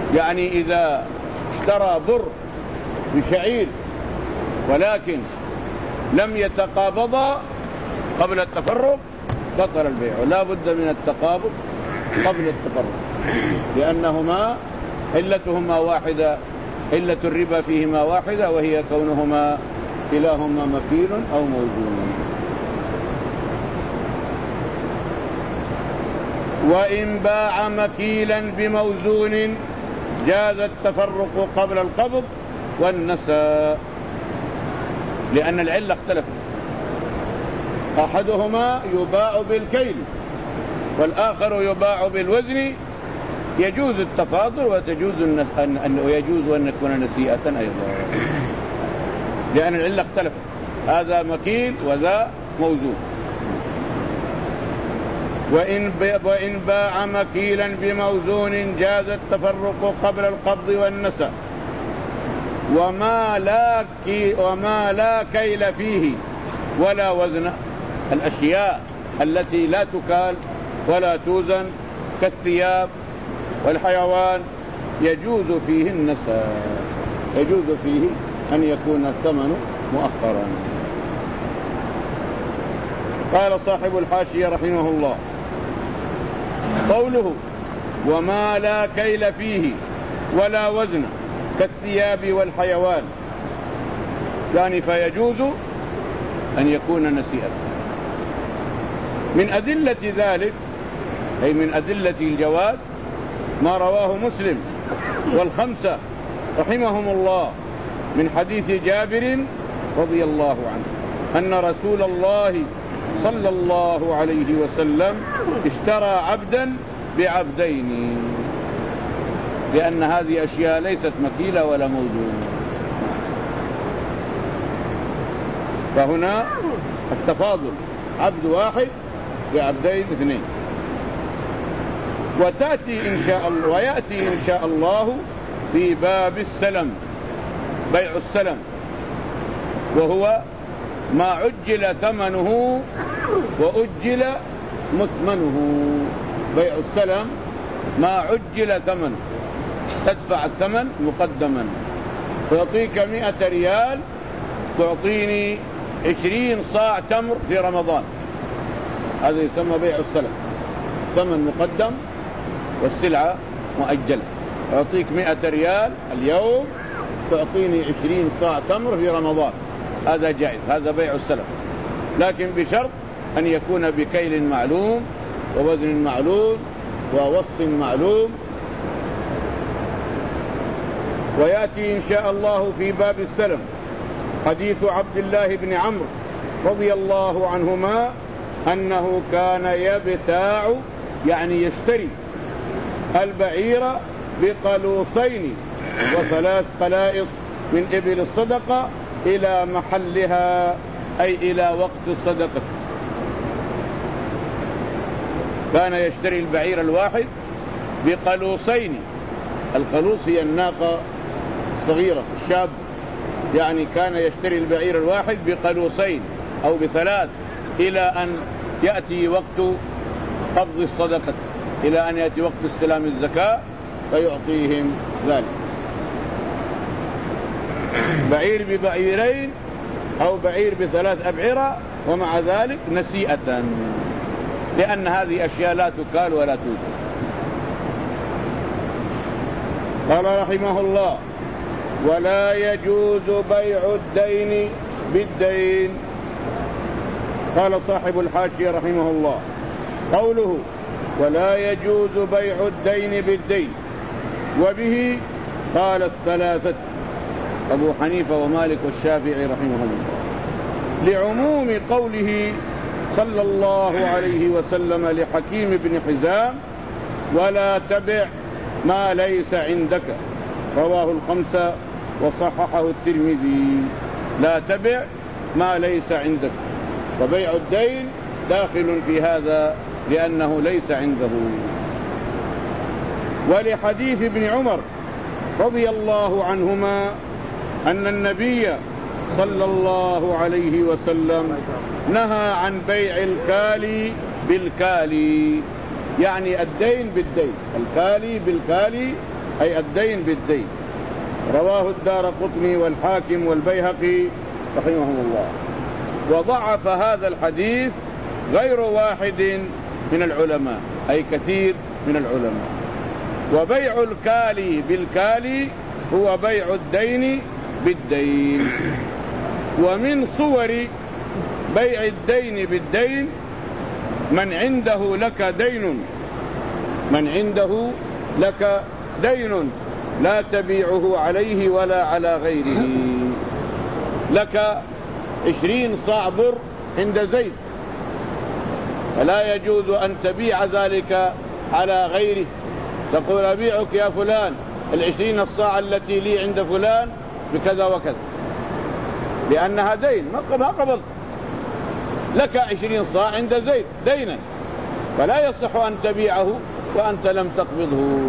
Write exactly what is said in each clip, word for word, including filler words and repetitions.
يعني إذا اشترى بر بشعير ولكن لم يتقابضا قبل التفرق بطل البيع، ولا بد من التقابض قبل التفرق، لأنهما علتهما واحدة، علة الربا فيهما واحدة، وهي كونهما كلاهما مكيل أو موزون. وإن باع مكيلا بموزون جاز التفرق قبل القبض والنساء، لأن العلة اختلفت، أحدهما يباع بالكيل والآخر يباع بالوزن، يجوز التفاضل وتجوز أن ويجوز أن تكون نسيئة أيضا، لأن العلة اختلفت، هذا مكيل وذا موزون. وإن وإن باع مكيلا بموزون جاز التفرق قبل القبض والنساء. وما لا كي وما لا كيل فيه ولا وزن، الأشياء التي لا تكال ولا توزن كالثياب والحيوان يجوز فيه النساء، يجوز فيه أن يكون الثمن مؤخرا. قال صاحب الحاشية رحمه الله: قوله وما لا كيل فيه ولا وزن كالثياب والحيوان، يعني فيجوز أن يكون نسيئا. من أدلة ذلك أي من أدلة الجواز ما رواه مسلم والخمسة رحمهم الله من حديث جابر رضي الله عنه أن رسول الله صلى الله عليه وسلم اشترى عبدا بعبدين، لأن هذه أشياء ليست مكيلة ولا موزونة. فهنا التفاضل عبد واحد بعبدين اثنين. وتأتي إن شاء الله ويأتي إن شاء الله في باب السلم، بيع السلم، وهو ما عجل ثمنه وأجل مثمنه. بيع السلم ما عجل ثمنه، تدفع الثمن مقدما، تعطيك مئة ريال تعطيني عشرين صاع تمر في رمضان، هذا يسمى بيع السلم، ثمن مقدم والسلعة مؤجلة. أعطيك مئة ريال اليوم تعطيني عشرين صاع تمر في رمضان، هذا جائز، هذا بيع السلم، لكن بشرط أن يكون بكيل معلوم ووزن معلوم ووصف معلوم. ويأتي إن شاء الله في باب السلم حديث عبد الله بن عمرو رضي الله عنهما أنه كان يبتاع يعني يشتري البعير بقلوصين وثلاث قلائص من إبل الصدقة إلى محلها أي إلى وقت الصدقة. كان يشتري البعير الواحد بقلوصين، القلوص هي الناقة الصغيرة الشاب، يعني كان يشتري البعير الواحد بقلوصين أو بثلاث إلى أن يأتي وقت قبض الصدقة، إلى أن يأتي وقت استلام الزكاة فيعطيهم ذلك. بعير ببعيرين أو بعير بثلاث أبعرة، ومع ذلك نسيئة، لأن هذه أشياء لا تكال ولا توزن. قال رحمه الله: ولا يجوز بيع الدين بالدين. قال صاحب الحاشية رحمه الله: قوله ولا يجوز بيع الدين بالدين، وبه قال الثلاثة أبو حنيفة ومالك والشافعي رحمهم الله، لعموم قوله صلى الله عليه وسلم لحكيم بن حزام: ولا تبع ما ليس عندك، رواه الخمسة وصححه الترمذي. لا تبع ما ليس عندك، وبيع الدين داخل في هذا لأنه ليس عنده. ولحديث ابن عمر رضي الله عنهما أن النبي صلى الله عليه وسلم نهى عن بيع الكالي بالكالي، يعني الدين بالدين، الكالي بالكالي أي الدين بالدين. رواه الدارقطني والحاكم والبيهقي رحمهم الله. وضعف هذا الحديث غير واحد من العلماء، أي كثير من العلماء. وبيع الكالي بالكالي هو بيع الدين بالدين. ومن صور بيع الدين بالدين من عنده لك دين من عنده لك دين لا تبيعه عليه ولا على غيره. لك عشرين صاع بر عند زيد، فلا يجوز أن تبيع ذلك على غيره. تقول أبيعك يا فلان العشرين الصاع التي لي عند فلان بكذا وكذا، لأنها دين ما قبض. لك عشرين صاع عند زيد دينا، فلا يصح أن تبيعه وأنت لم تقبضه.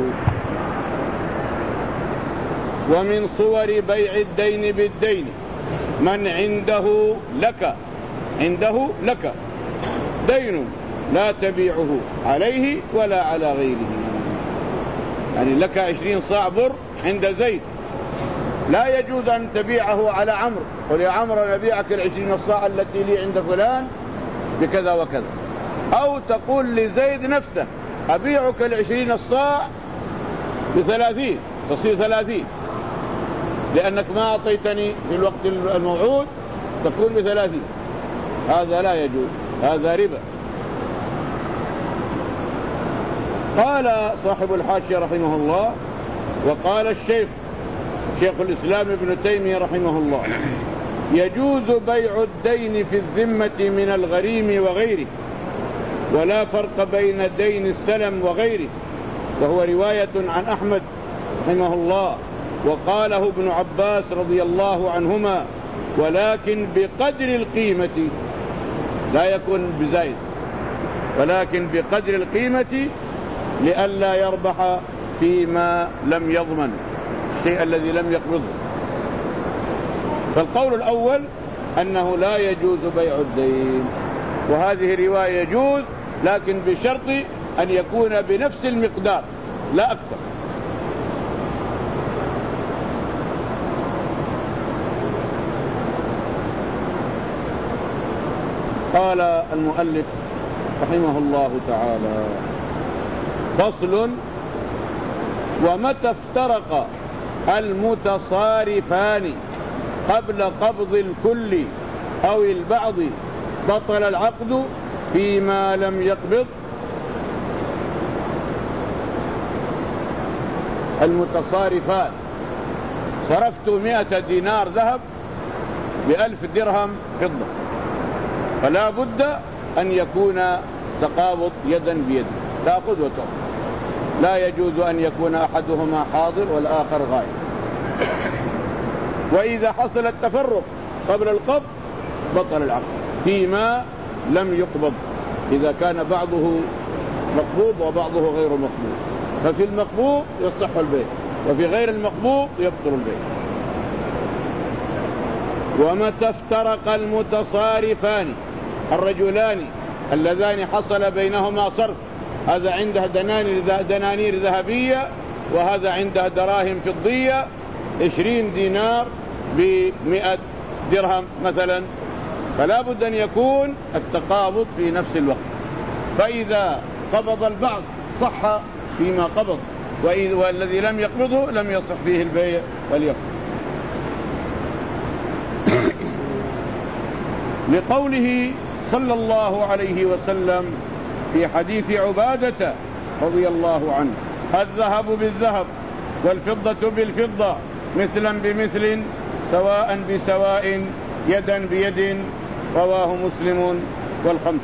ومن صور بيع الدين بالدين من عنده لك عنده لك دين لا تبيعه عليه ولا على غيره. يعني لك عشرين صاع بر عند زيد، لا يجوز أن تبيعه على عمرو. قل يا عمرو نبيعك العشرين الصاع التي لي عند فلان بكذا وكذا. أو تقول لزيد نفسه أبيعك العشرين الصاع بثلاثين، تصير ثلاثين، لأنك ما أعطيتني في الوقت الموعود، تكون بثلاثين. هذا لا يجوز، هذا ربا. قال صاحب الحاشية رحمه الله: وقال الشيخ شيخ الإسلام ابن تيمية رحمه الله: يجوز بيع الدين في الذمة من الغريم وغيره، ولا فرق بين دين السلم وغيره، وهو رواية عن أحمد رحمه الله. وقاله ابن عباس رضي الله عنهما: ولكن بقدر القيمة، لا يكون بزايد، ولكن بقدر القيمة لئلا يربح فيما لم يضمن الشيء الذي لم يقبضه. فالقول الأول أنه لا يجوز بيع الدين، وهذه رواية يجوز، لكن بشرط أن يكون بنفس المقدار لا أكثر. قال المؤلف رحمه الله تعالى: فصل: ومتى افترق المتصارفان قبل قبض الكل أو البعض بطل العقد فيما لم يقبض. المتصارفان: صرفت مئة دينار ذهب بألف درهم فضة، فلا بد أن يكون تقابض يدا بيد، تأخذ وتأخذ، لا يجوز أن يكون أحدهما حاضر والآخر غائب. وإذا حصل التفرق قبل القبض بطل العقد فيما لم يقبض، إذا كان بعضه مقبوض وبعضه غير مقبوض، ففي المقبوض يصح البيع، وفي غير المقبوض يبطل البيع. ومتى افترق المتصارفان، الرجلان اللذان حصل بينهما صرف، هذا عنده دنانير ذهبية وهذا عنده دراهم فضية، عشرين دينار بمئة درهم مثلا، فلا بد أن يكون التقابض في نفس الوقت. فإذا قبض البعض صح فيما قبض، والذي لم يقبضه لم يصح فيه البيع واليقبض. لقوله صلى الله عليه وسلم في حديث عبادة رضي الله عنه: الذهب بالذهب والفضة بالفضة مثلا بمثل سواء بسواء يدا بيد، رواه مسلم والخمس.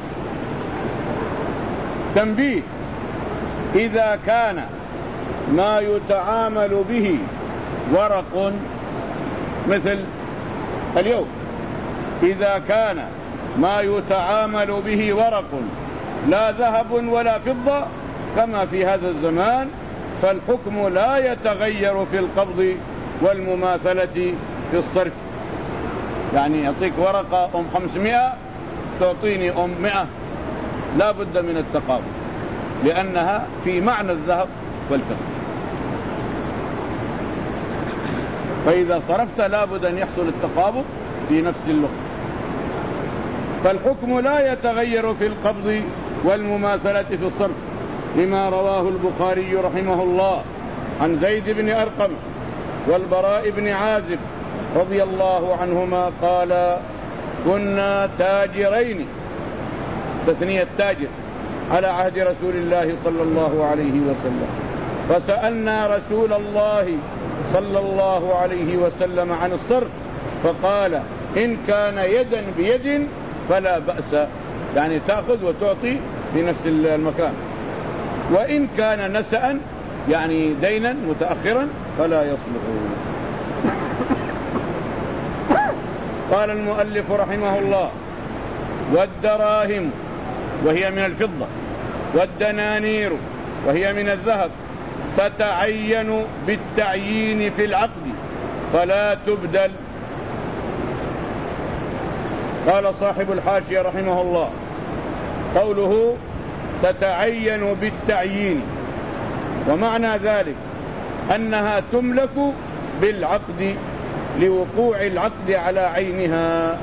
تنبيه: إذا كان ما يتعامل به ورق مثل اليوم، إذا كان ما يتعامل به ورق لا ذهب ولا فضة كما في هذا الزمان، فالحكم لا يتغير في القبض والمماثلة في الصرف. يعني يعطيك ورقة أم خمسمائة تعطيني أم مئة، لا بد من التقابل، لأنها في معنى الذهب والفضة. فإذا صرفت لابد أن يحصل التقابض في نفس اللغة. فالحكم لا يتغير في القبض والمماثلة في الصرف، لما رواه البخاري رحمه الله عن زيد بن أرقم والبراء بن عازب رضي الله عنهما قال: كنا تاجرين، تثنية تاجر، على عهد رسول الله صلى الله عليه وسلم، فسألنا رسول الله صلى الله عليه وسلم عن الصرف فقال: إن كان يدا بيد فلا بأس، يعني تأخذ وتعطي في نفس المكان، وإن كان نسأ يعني دينا متأخرا فلا يصلح. قال المؤلف رحمه الله: والدراهم وهي من الفضة والدنانير وهي من الذهب تتعين بالتعيين في العقد فلا تبدل. قال صاحب الحاشية رحمه الله: قوله تتعين بالتعيين، ومعنى ذلك أنها تملك بالعقد لوقوع العقد على عينها.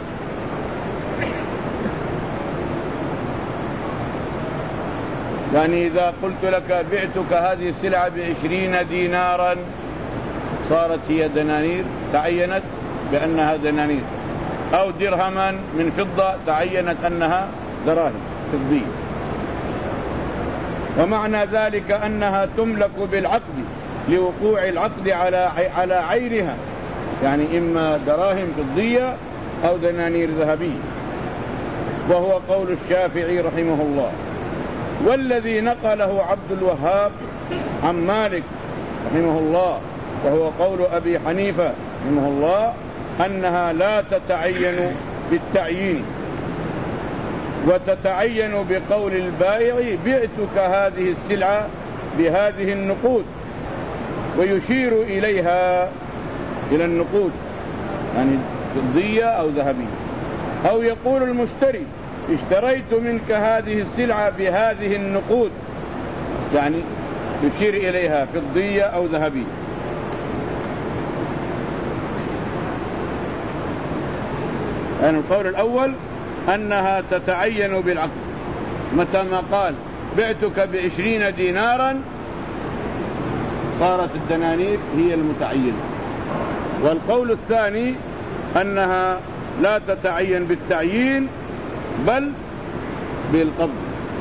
يعني إذا قلت لك بعتك هذه السلعة بعشرين دينارا صارت هي دنانير، تعينت بأنها دنانير، أو درهما من فضة تعينت أنها دراهم فضية. ومعنى ذلك أنها تملك بالعقد لوقوع العقد على على عينها، يعني إما دراهم فضية أو دنانير ذهبية، وهو قول الشافعي رحمه الله. والذي نقله عبد الوهاب عن مالك رحمه الله وهو قول أبي حنيفة رحمه الله أنها لا تتعين بالتعيين، وتتعين بقول البائع: بعتك هذه السلعة بهذه النقود، ويشير إليها إلى النقود يعني فضية أو ذهبية. أو يقول المشتري: اشتريت منك هذه السلعة بهذه النقود، يعني يشير إليها فضية أو ذهبية. يعني القول الأول أنها تتعين بالعقد، متى ما قال بعتك بعشرين دينارا صارت الدنانير هي المتعينة. والقول الثاني أنها لا تتعين بالتعيين بل بالقبض.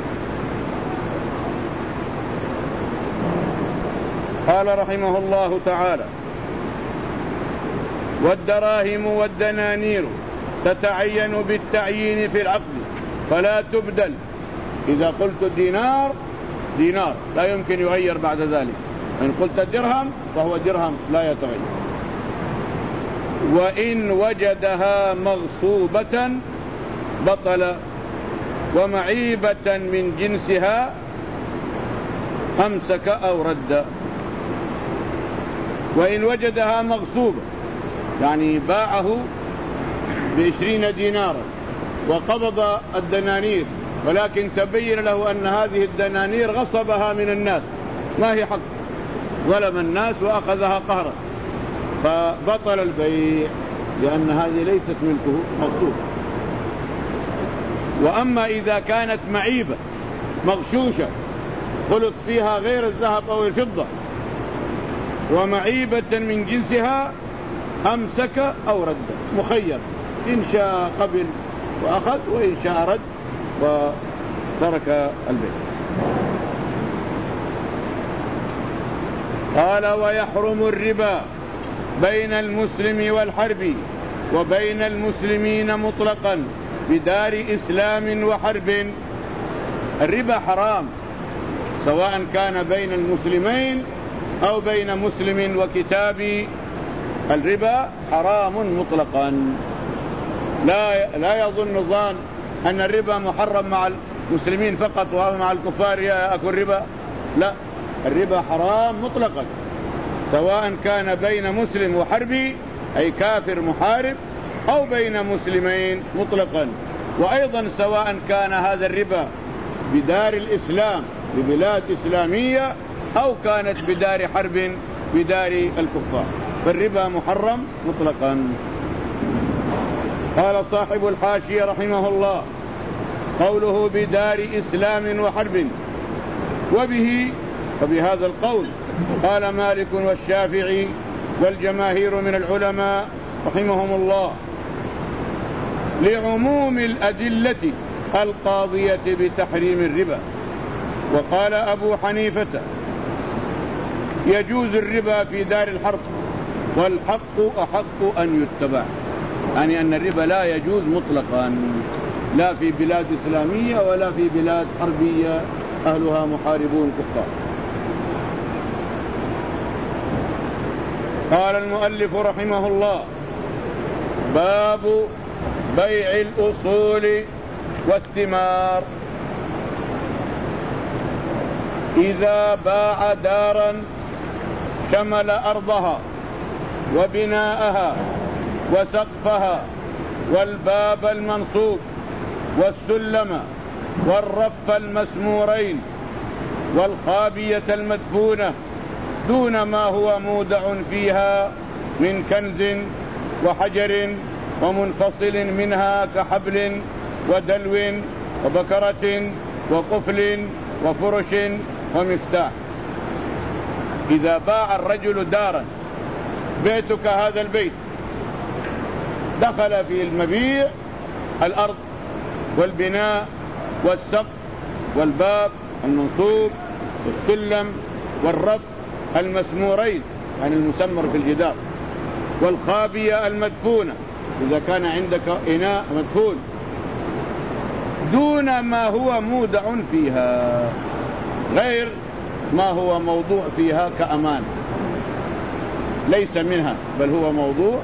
قال رحمه الله تعالى: والدراهم والدنانير تتعين بالتعيين في العقد فلا تبدل. إذا قلت دينار دينار لا يمكن يغير بعد ذلك، إن قلت درهم فهو درهم لا يتغير. وإن وجدها مغصوبة بطل، ومعيبة من جنسها أمسك أو رد. وإن وجدها مغصوبة يعني باعه بعشرين دينارا وقبض الدنانير، ولكن تبين له أن هذه الدنانير غصبها من الناس، ما هي حق، ظلم الناس وأخذها قهرا، فبطل البيع لأن هذه ليست ملكه مغصوبة. وأما إذا كانت معيبة مغشوشة خلط فيها غير الذهب أو الفضة ومعيبة من جنسها أمسك أو رد، مخير، إن شاء قبل وأخذ وإن شاء رد وترك البيع. قال: ويحرم الربا بين المسلم والحربي وبين المسلمين مطلقا بدار إسلام وحرب. الربا حرام سواء كان بين المسلمين أو بين مسلم وكتاب. الربا حرام مطلقا، لا لا يظن ظان أن الربا محرم مع المسلمين فقط ومع الكفار يأكل ربا، لا، الربا حرام مطلقا سواء كان بين مسلم وحربي أي كافر محارب أو بين مسلمين مطلقا. وأيضا سواء كان هذا الربا بدار الإسلام ببلاد إسلامية أو كانت بدار حرب بدار الكفار. فالربا محرم مطلقا. قال صاحب الحاشية رحمه الله: قوله بدار إسلام وحرب، وبه وبهذا القول قال مالك والشافعي والجماهير من العلماء رحمهم الله، لعموم الأدلة القاضية بتحريم الربا. وقال أبو حنيفة: يجوز الربا في دار الحرب، والحق أحق أن يتبع، يعني أن الربا لا يجوز مطلقا، لا في بلاد إسلامية ولا في بلاد حربية أهلها محاربون كفار. قال المؤلف رحمه الله: باب بيع الأصول والثمار. إذا باع دارا شمل أرضها وبناءها وسقفها والباب المنصوب والسلم والرف المسمورين والخابية المدفونة دون ما هو مودع فيها من كنز وحجر ومنفصل منها كحبل ودلو وبكرة وقفل وفرش ومفتاح. إذا باع الرجل دارا، بيتك هذا البيت، دخل في المبيع الأرض والبناء والسقف والباب المنصوب والسلم والرف المسمورين، يعني المسمر في الجدار، والخابية المدفونة إذا كان عندك إناء مدفون، دون ما هو مودع فيها، غير ما هو موضوع فيها كأمان، ليس منها بل هو موضوع.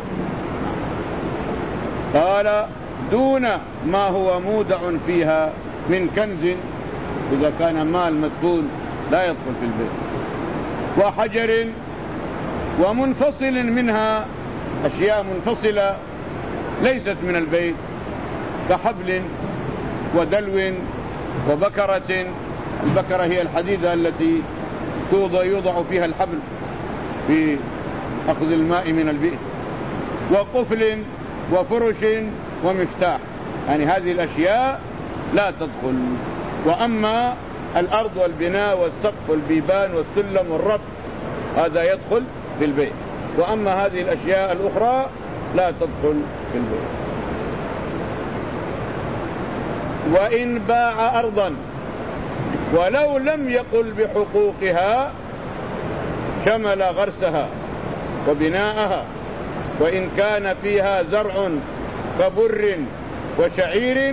قال: دون ما هو مودع فيها من كنز، إذا كان مال مدفون لا يدخل في البيت، وحجر، ومنفصل منها، أشياء منفصلة ليست من البيت كحبل ودلو وبكرة. البكرة هي الحديدة التي يوضع فيها الحبل في أخذ الماء من البئر، وقفل وفرش ومفتاح، يعني هذه الأشياء لا تدخل. وأما الأرض والبناء والسقف والبيبان والسلم والرف هذا يدخل في البيت، وأما هذه الأشياء الأخرى لا تدخل في البيت. وإن باع أرضا ولو لم يقل بحقوقها شمل غرسها وبناءها، وإن كان فيها زرع كبر وشعير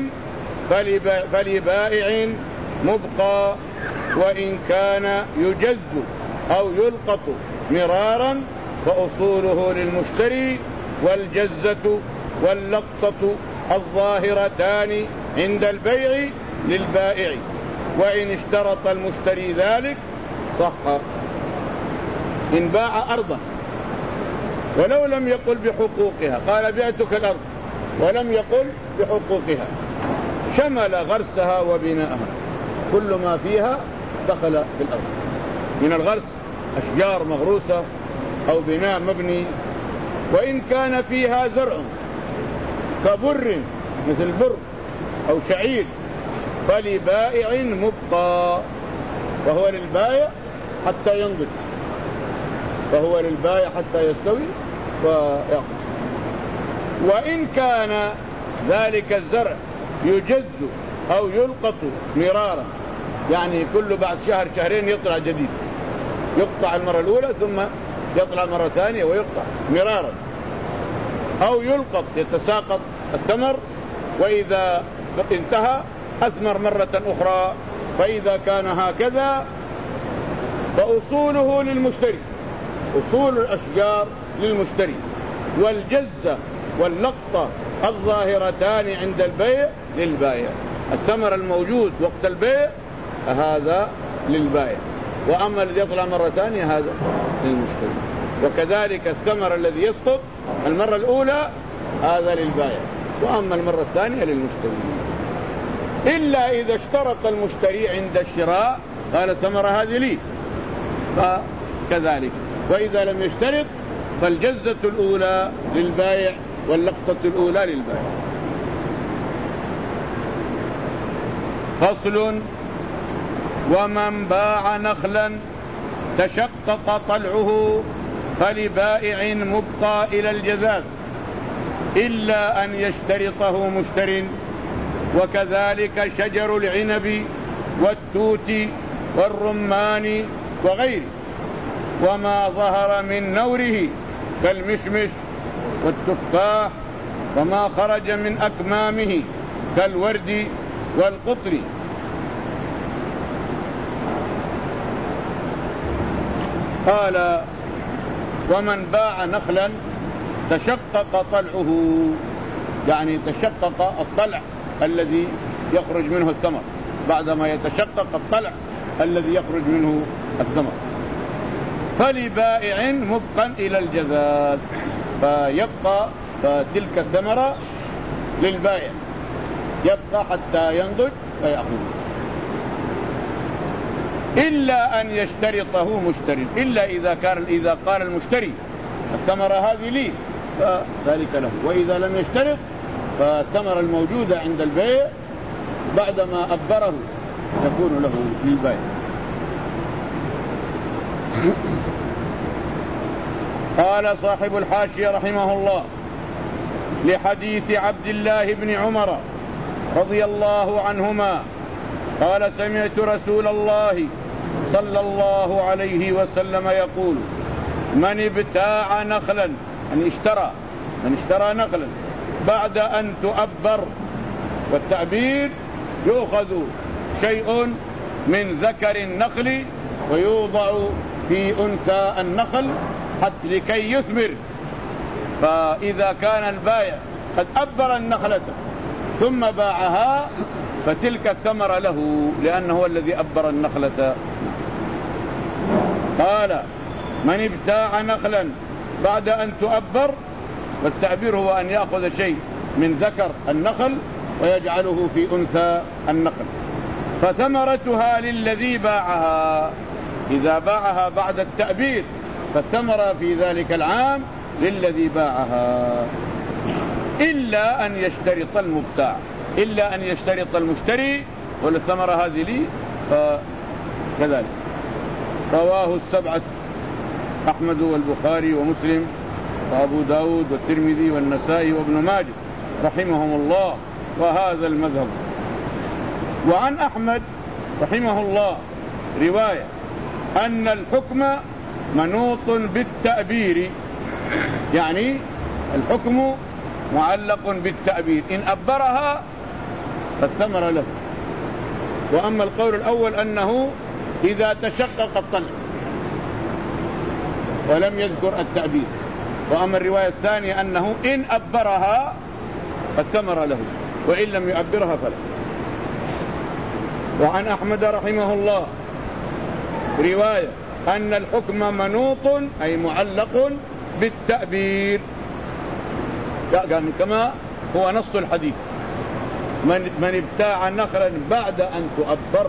فلبائع مبقى، وإن كان يجز أو يلقط مرارا فأصوله للمشتري، والجزة واللقطة الظاهرتان عند البيع للبائع، وإن اشترط المشتري ذلك صح. إن باع أرضا ولو لم يقل بحقوقها، قال بعتك الأرض ولم يقل بحقوقها، شمل غرسها وبناءها، كل ما فيها دخل في الأرض من الغرس، أشجار مغروسة أو بناء مبني. وإن كان فيها زرع كبر مثل بر أو شعير فلبائع مبقى، وهو للبائع حتى ينضج، فهو للبائع حتى يستوي ويأخذ. وإن كان ذلك الزرع يجز أو يلقط مرارا، يعني كل بعد شهر شهرين يطلع جديد، يقطع المرة الأولى ثم يطلع مرة ثانية ويقطع مرارا، أو يلقط يتساقط الثمر، وإذا انتهى أثمر مرة أخرى. فإذا كان هكذا فأصوله للمشتري، أصول الأشجار للمشتري، والجزة واللقطة الظاهرتان عند البيع للبائع. الثمر الموجود وقت البيع هذا للبائع، وأما الذي يطلع مرة ثانية هذا للمشتري. وكذلك الثمر الذي يسقط المرة الأولى هذا للبائع، وأما المرة الثانية للمشتري، إلا إذا اشترط المشتري عند الشراء قال الثمرة هذه لي، فكذلك. وإذا لم يشترط فالجزة الأولى للبائع واللقطة الأولى للبائع. فصل: ومن باع نخلا تشقق طلعه فلبائع مبقى إلى الجذاذ إلا أن يشترطه مشتر، وكذلك شجر العنب والتوت والرمان وغيره، وما ظهر من نوره كالمشمش والتفاح، وما خرج من أكمامه كالورد والقطر. قال: ومن باع نخلا تشقق طلعه، يعني تشقق الطلع الذي يخرج منه الثمر، بعدما يتشقق الطلع الذي يخرج منه الثمر، فلبائع مبقا إلى الجذاذ، فيبقى فتلك الثمرة للبائع، يبقى حتى ينضج فيأخذه، إلا أن يشترطه مشتري، إلا إذا كان إذا قال المشتري الثمرة هذه لي فذلك له، وإذا لم يشترط فالثمرة الموجودة عند البيع بعدما أبره تكون له للبائع. قال صاحب الحاشية رحمه الله: لحديث عبد الله بن عمر رضي الله عنهما قال: سمعت رسول الله صلى الله عليه وسلم يقول: من ابتاع نخلا، من اشترى من اشترى نخلا بعد أن تؤبر، والتعبير يؤخذ شيء من ذكر النخل ويوضع في أنثى النخل حتى لكي يثمر، فإذا كان البائع قد أبر النخلة ثم باعها فتلك الثمرة له لأنه هو الذي أبر النخلة. قال: من ابتاع نخلا بعد أن تؤبر، والتعبير هو أن يأخذ شيء من ذكر النخل ويجعله في أنثى النخل، فثمرتها للذي باعها، إذا باعها بعد التأبير فالثمرة في ذلك العام للذي باعها، إلا أن يشترط المبتاع، إلا أن يشترط المشتري والثمرة هذه لي فكذلك. رواه السبعة: أحمد والبخاري ومسلم وأبو داود والترمذي والنسائي وابن ماجه رحمهم الله، وهذا المذهب. وعن أحمد رحمه الله رواية أن الحكم منوط بالتأبير، يعني الحكم معلق بالتأبير، إن أبرها فالثمر له. وأما القول الأول أنه إذا تشقق الطلع ولم يذكر التأبير، وأما الرواية الثانية أنه إن أبرها فالثمر له وإن لم يؤبرها فلا. وعن أحمد رحمه الله رواية أن الحكم منوط أي معلق بالتأبير، يعني كما هو نص الحديث: من, من ابتاع نخلا بعد أن تؤبر.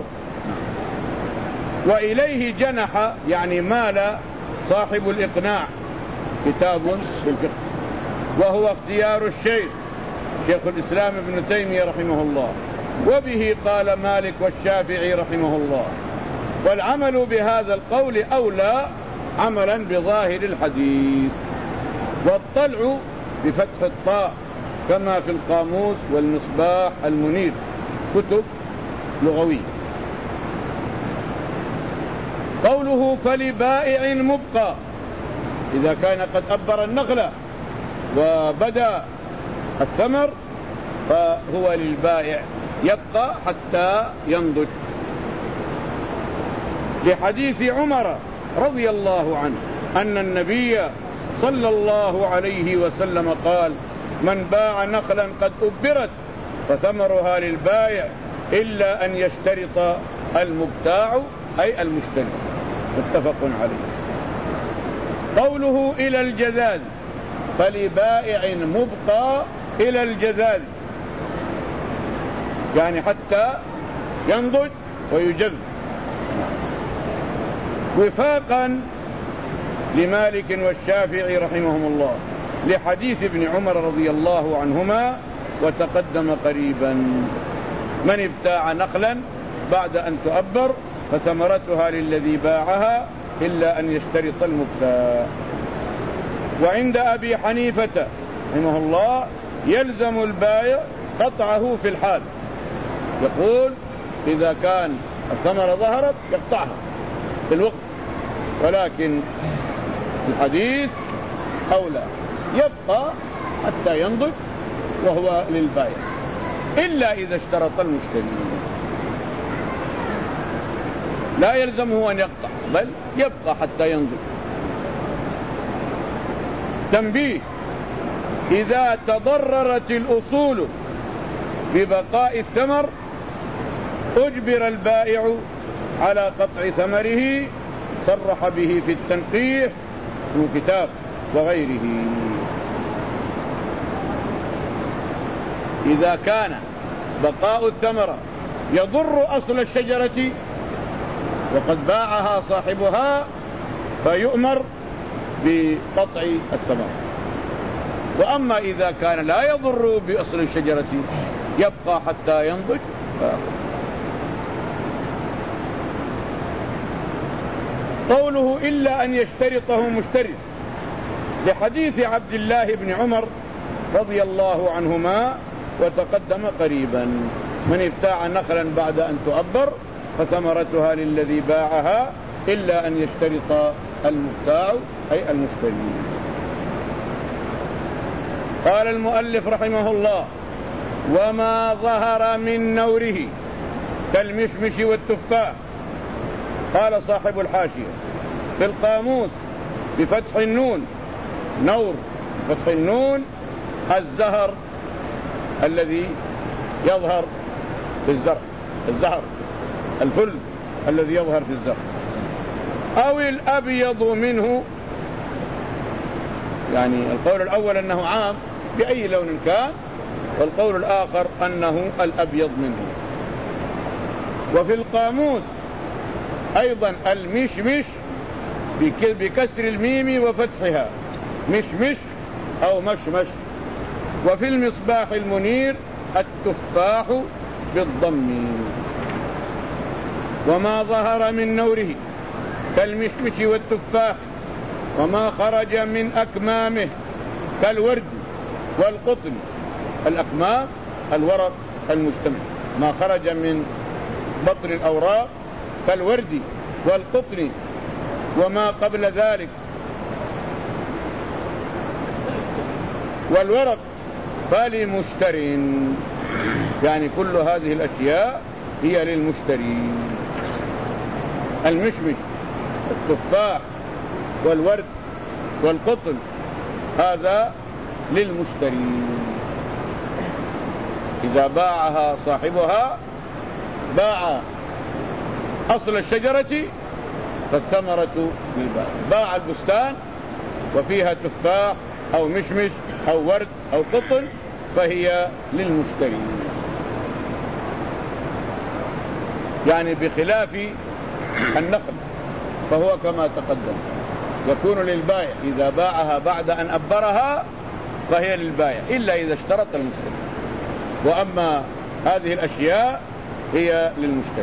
وإليه جنح يعني مال صاحب الإقناع، كتاب في الفقه، وهو اختيار الشيخ شيخ الإسلام ابن تيمية رحمه الله، وبه قال مالك والشافعي رحمه الله، والعمل بهذا القول أولى عملا بظاهر الحديث. والطلع بفتح الطاء كما في القاموس والمصباح المنير، كتب لغوية. قوله فلبائع مبقى، إذا كان قد أبر النخلة وبدأ الثمر فهو للبائع يبقى حتى ينضج. لحديث عمر رضي الله عنه أن النبي صلى الله عليه وسلم قال: من باع نخلا قد أبرت فثمرها للبائع إلا أن يشترط المبتاع أي المشتري. متفق عليه. قوله إلى الجذاذ، فلبائع مبقى إلى الجذاذ، يعني حتى ينضج ويجذ، وفاقا لمالك والشافعي رحمهم الله لحديث ابن عمر رضي الله عنهما وتقدم قريبا: من ابتاع نخلا بعد أن تؤبر فثمرتها للذي باعها إلا أن يشترط المبتاع. وعند أبي حنيفة رحمه الله يلزم البائع قطعه في الحال، يقول إذا كان الثمرة ظهرت يقطعها في الوقت، ولكن الحديث أولى يبقى حتى ينضج وهو للبائع إلا إذا اشترط المشتري، لا يلزمه أن يقطع بل يبقى حتى ينضج. تنبيه: إذا تضررت الأصول ببقاء الثمر أجبر البائع على قطع ثمره، صرح به في التنقيح في كتاب وغيره. إذا كان بقاء الثمرة يضر أصل الشجرة وقد باعها صاحبها فيؤمر بقطع الثمرة، وأما إذا كان لا يضر بأصل الشجرة يبقى حتى ينضج فأخذ. قوله إلا أن يشترطه مشترط لحديث عبد الله بن عمر رضي الله عنهما وتقدم قريبا: من ابتاع نخلا بعد أن تؤبر فثمرتها للذي باعها إلا أن يشترط المبتاع أي المشتري. قال المؤلف رحمه الله: وما ظهر من نوره كالمشمش والتفاح. قال صاحب الحاشية: في القاموس بفتح النون نور فتح النون الزهر الذي يظهر في الزرع، الزهر الفل الذي يظهر في الزرع، أو الأبيض منه. يعني القول الأول أنه عام بأي لون كان، والقول الآخر أنه الأبيض منه. وفي القاموس أيضا المشمش بكسر الميم وفتحها مشمش أو مشمش. وفي المصباح المنير التفاح بالضم. وما ظهر من نوره كالمشمش والتفاح، وما خرج من أكمامه كالورد والقطن. الأكمام الورق المجتمع، ما خرج من بطن الأوراق كالورد والقطن وما قبل ذلك والورق فلمشتر. يعني كل هذه الأشياء هي للمشتري. المشمش التفاح والورد والقطن هذا للمشتري، إذا باعها صاحبها باع أصل الشجرة فالثمرة للبائع. باع البستان وفيها تفاح أو مشمش أو ورد أو قطن فهي للمشتري. يعني بخلاف النخل فهو كما تقدم يكون للبائع إذا باعها بعد أن أبرها فهي للبائع إلا إذا اشترط المشتري، وأما هذه الأشياء هي للمشتري.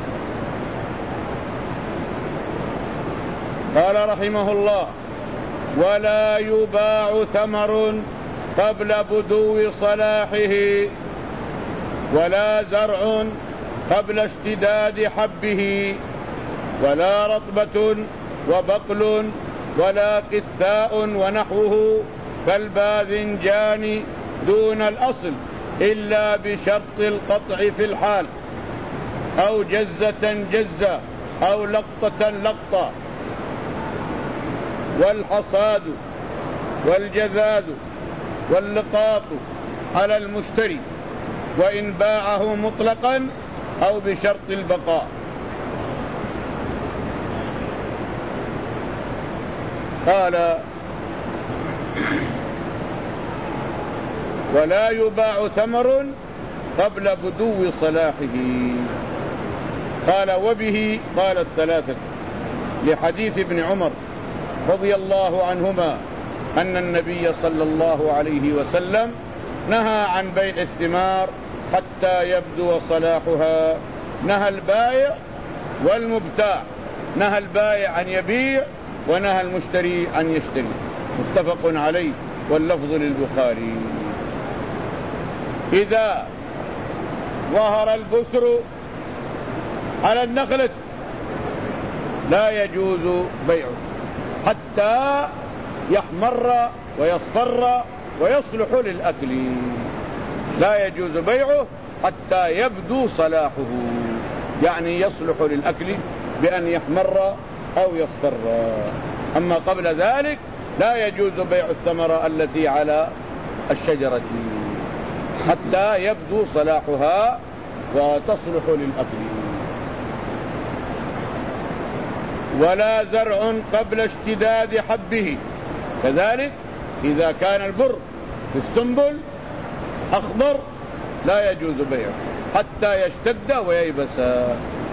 قال رحمه الله: ولا يباع ثمر قبل بدو صلاحه، ولا زرع قبل اشتداد حبه، ولا رطبة وبقل، ولا قثاء ونحوه كالباذنجان دون الأصل إلا بشرط القطع في الحال، أو جزة جزة، أو لقطة لقطة. والحصاد والجذاذ واللقاط على المشتري وإن باعه مطلقا أو بشرط البقاء. قال: ولا يباع ثمر قبل بدو صلاحه. قال: وبه قال الثلاثة لحديث ابن عمر رضي الله عنهما أن النبي صلى الله عليه وسلم نهى عن بيع الثمار حتى يبدو صلاحها. نهى البائع والمبتاع، نهى البائع أن يبيع ونهى المشتري أن يشتري. متفق عليه واللفظ للبخاري. إذا ظهر البسر على النخلة لا يجوز بيعه حتى يحمر ويصفر ويصلح للأكل. لا يجوز بيعه حتى يبدو صلاحه، يعني يصلح للأكل بأن يحمر أو يصفر. أما قبل ذلك لا يجوز بيع الثمرة التي على الشجرة حتى يبدو صلاحها وتصلح للأكل. ولا زرع قبل اشتداد حبه، كذلك إذا كان البر في السنبل أخضر لا يجوز بيعه حتى يشتد وييبس.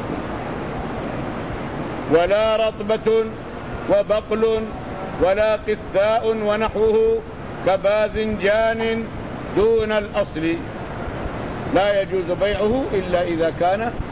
ولا رطبة وبقل ولا قثاء ونحوه كباذنجان دون الأصل، لا يجوز بيعه إلا إذا كان